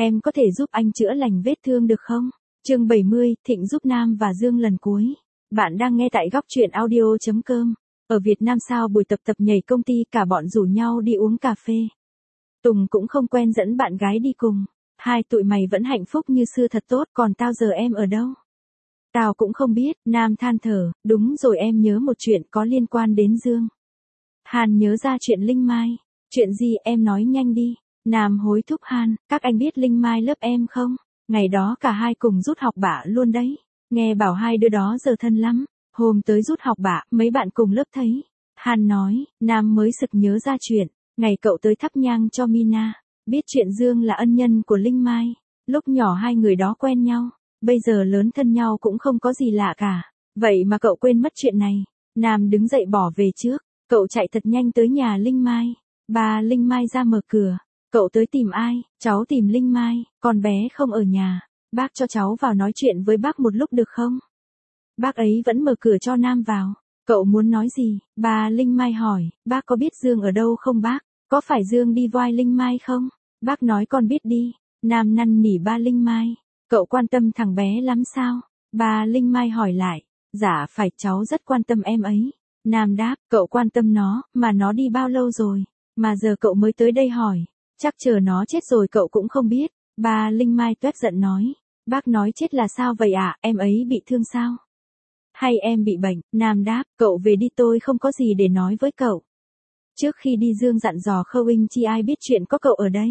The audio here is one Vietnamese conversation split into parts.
Em có thể giúp anh chữa lành vết thương được không? Chương 70, Thịnh giúp Nam và Dương lần cuối. Bạn đang nghe tại góc truyện audio.com. Ở Việt Nam sao buổi tập nhảy công ty cả bọn rủ nhau đi uống cà phê. Tùng cũng không quen dẫn bạn gái đi cùng. Hai tụi mày vẫn hạnh phúc như xưa thật tốt, còn tao giờ em ở đâu? Tao cũng không biết, Nam than thở, đúng rồi em nhớ một chuyện có liên quan đến Dương. Hàn nhớ ra chuyện Linh Mai. Chuyện gì em nói nhanh đi. Nam hối thúc Han, các anh biết Linh Mai lớp em không? Ngày đó cả hai cùng rút học bạ luôn đấy. Nghe bảo hai đứa đó giờ thân lắm. Hôm tới rút học bạ, mấy bạn cùng lớp thấy. Han nói, Nam mới sực nhớ ra chuyện. Ngày cậu tới thắp nhang cho Mina. Biết chuyện Dương là ân nhân của Linh Mai. Lúc nhỏ hai người đó quen nhau. Bây giờ lớn thân nhau cũng không có gì lạ cả. Vậy mà cậu quên mất chuyện này. Nam đứng dậy bỏ về trước. Cậu chạy thật nhanh tới nhà Linh Mai. Bà Linh Mai ra mở cửa. Cậu tới tìm ai? Cháu tìm Linh Mai, con bé không ở nhà. Bác cho cháu vào nói chuyện với bác một lúc được không? Bác ấy vẫn mở cửa cho Nam vào. Cậu muốn nói gì? Bà Linh Mai hỏi, bác có biết Dương ở đâu không bác? Có phải Dương đi voi Linh Mai không? Bác nói con biết đi. Nam năn nỉ ba Linh Mai. Cậu quan tâm thằng bé lắm sao? Bà Linh Mai hỏi lại. Dạ phải, cháu rất quan tâm em ấy. Nam đáp, cậu quan tâm nó, mà nó đi bao lâu rồi? Mà giờ cậu mới tới đây hỏi. Chắc chờ nó chết rồi cậu cũng không biết. Bà Linh Mai toét giận nói. Bác nói chết là sao vậy ạ? Em ấy bị thương sao? Hay em bị bệnh? Nam đáp, cậu về đi, tôi không có gì để nói với cậu. Trước khi đi Dương dặn dò Khâu Chi ai biết chuyện có cậu ở đây.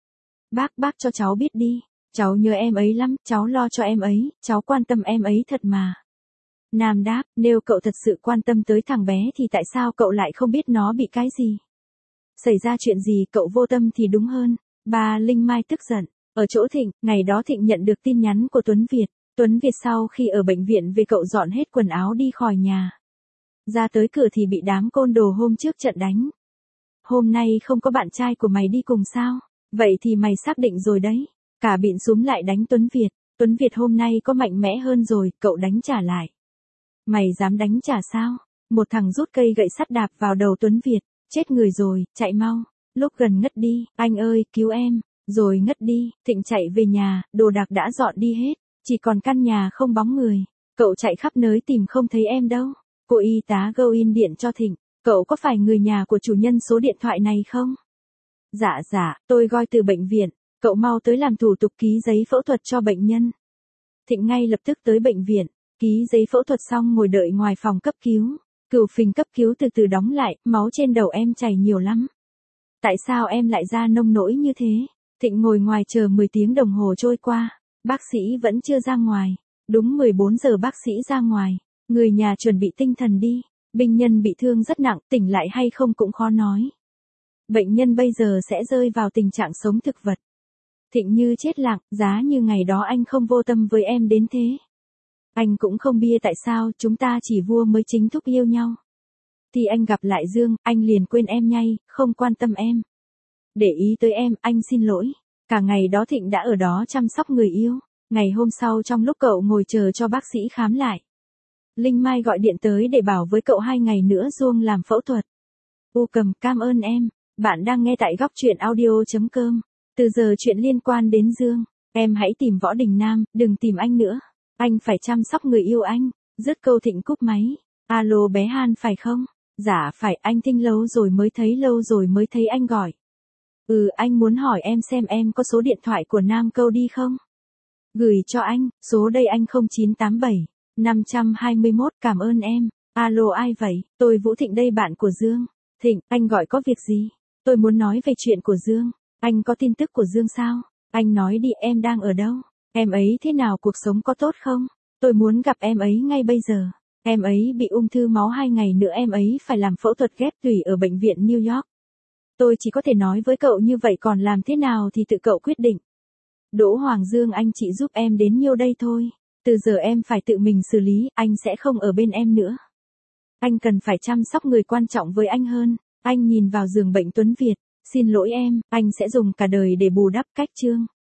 Bác cho cháu biết đi. Cháu nhớ em ấy lắm, cháu lo cho em ấy, cháu quan tâm em ấy thật mà. Nam đáp, nếu cậu thật sự quan tâm tới thằng bé thì tại sao cậu lại không biết nó bị cái gì? Xảy ra chuyện gì cậu vô tâm thì đúng hơn. Bà Linh Mai tức giận. Ở chỗ Thịnh, ngày đó Thịnh nhận được tin nhắn của Tuấn Việt. Tuấn Việt sau khi ở bệnh viện về cậu dọn hết quần áo đi khỏi nhà. Ra tới cửa thì bị đám côn đồ hôm trước trận đánh. Hôm nay không có bạn trai của mày đi cùng sao? Vậy thì mày xác định rồi đấy. Cả bịn súm lại đánh Tuấn Việt. Tuấn Việt hôm nay có mạnh mẽ hơn rồi, cậu đánh trả lại. Mày dám đánh trả sao? Một thằng rút cây gậy sắt đạp vào đầu Tuấn Việt. Chết người rồi, chạy mau. Lúc gần ngất đi, anh ơi, cứu em. Rồi ngất đi, Thịnh chạy về nhà, đồ đạc đã dọn đi hết. Chỉ còn căn nhà không bóng người. Cậu chạy khắp nơi tìm không thấy em đâu. Cô y tá in điện cho Thịnh. Cậu có phải người nhà của chủ nhân số điện thoại này không? Dạ, tôi gọi từ bệnh viện. Cậu mau tới làm thủ tục ký giấy phẫu thuật cho bệnh nhân. Thịnh ngay lập tức tới bệnh viện. Ký giấy phẫu thuật xong ngồi đợi ngoài phòng cấp cứu. Cửu phình cấp cứu từ từ đóng lại, máu trên đầu em chảy nhiều lắm. Tại sao em lại ra nông nỗi như thế? Thịnh ngồi ngoài chờ 10 tiếng đồng hồ trôi qua. Bác sĩ vẫn chưa ra ngoài. Đúng 14 giờ bác sĩ ra ngoài. Người nhà chuẩn bị tinh thần đi. Bệnh nhân bị thương rất nặng, tỉnh lại hay không cũng khó nói. Bệnh nhân bây giờ sẽ rơi vào tình trạng sống thực vật. Thịnh như chết lặng, giá như ngày đó anh không vô tâm với em đến thế. Anh cũng không biết tại sao chúng ta chỉ vua mới chính thức yêu nhau. Thì anh gặp lại Dương, anh liền quên em ngay, không quan tâm em. Để ý tới em, anh xin lỗi. Cả ngày đó Thịnh đã ở đó chăm sóc người yêu. Ngày hôm sau trong lúc cậu ngồi chờ cho bác sĩ khám lại. Linh Mai gọi điện tới để bảo với cậu 2 ngày nữa Dương làm phẫu thuật. Cầm, cảm ơn em. Bạn đang nghe tại góc truyện audio.com. Từ giờ chuyện liên quan đến Dương, em hãy tìm Võ Đình Nam, đừng tìm anh nữa. Anh phải chăm sóc người yêu anh. Dứt câu Thịnh cúp máy. Alo bé Han phải không? Dạ phải, anh Thinh lâu rồi mới thấy anh gọi. Anh muốn hỏi em xem em có số điện thoại của Nam Câu đi không? Gửi cho anh, số đây anh 0987 521, cảm ơn em. Alo ai vậy? Tôi Vũ Thịnh đây, bạn của Dương. Thịnh, anh gọi có việc gì? Tôi muốn nói về chuyện của Dương. Anh có tin tức của Dương sao? Anh nói đi, em đang ở đâu? Em ấy thế nào, cuộc sống có tốt không? Tôi muốn gặp em ấy ngay bây giờ. Em ấy bị ung thư máu, 2 ngày nữa em ấy phải làm phẫu thuật ghép tủy ở bệnh viện New York. Tôi chỉ có thể nói với cậu như vậy, còn làm thế nào thì tự cậu quyết định. Đỗ Hoàng Dương, anh chỉ giúp em đến nhiêu đây thôi. Từ giờ em phải tự mình xử lý, anh sẽ không ở bên em nữa. Anh cần phải chăm sóc người quan trọng với anh hơn. Anh nhìn vào giường bệnh Tuấn Việt. Xin lỗi em, anh sẽ dùng cả đời để bù đắp cách Trương.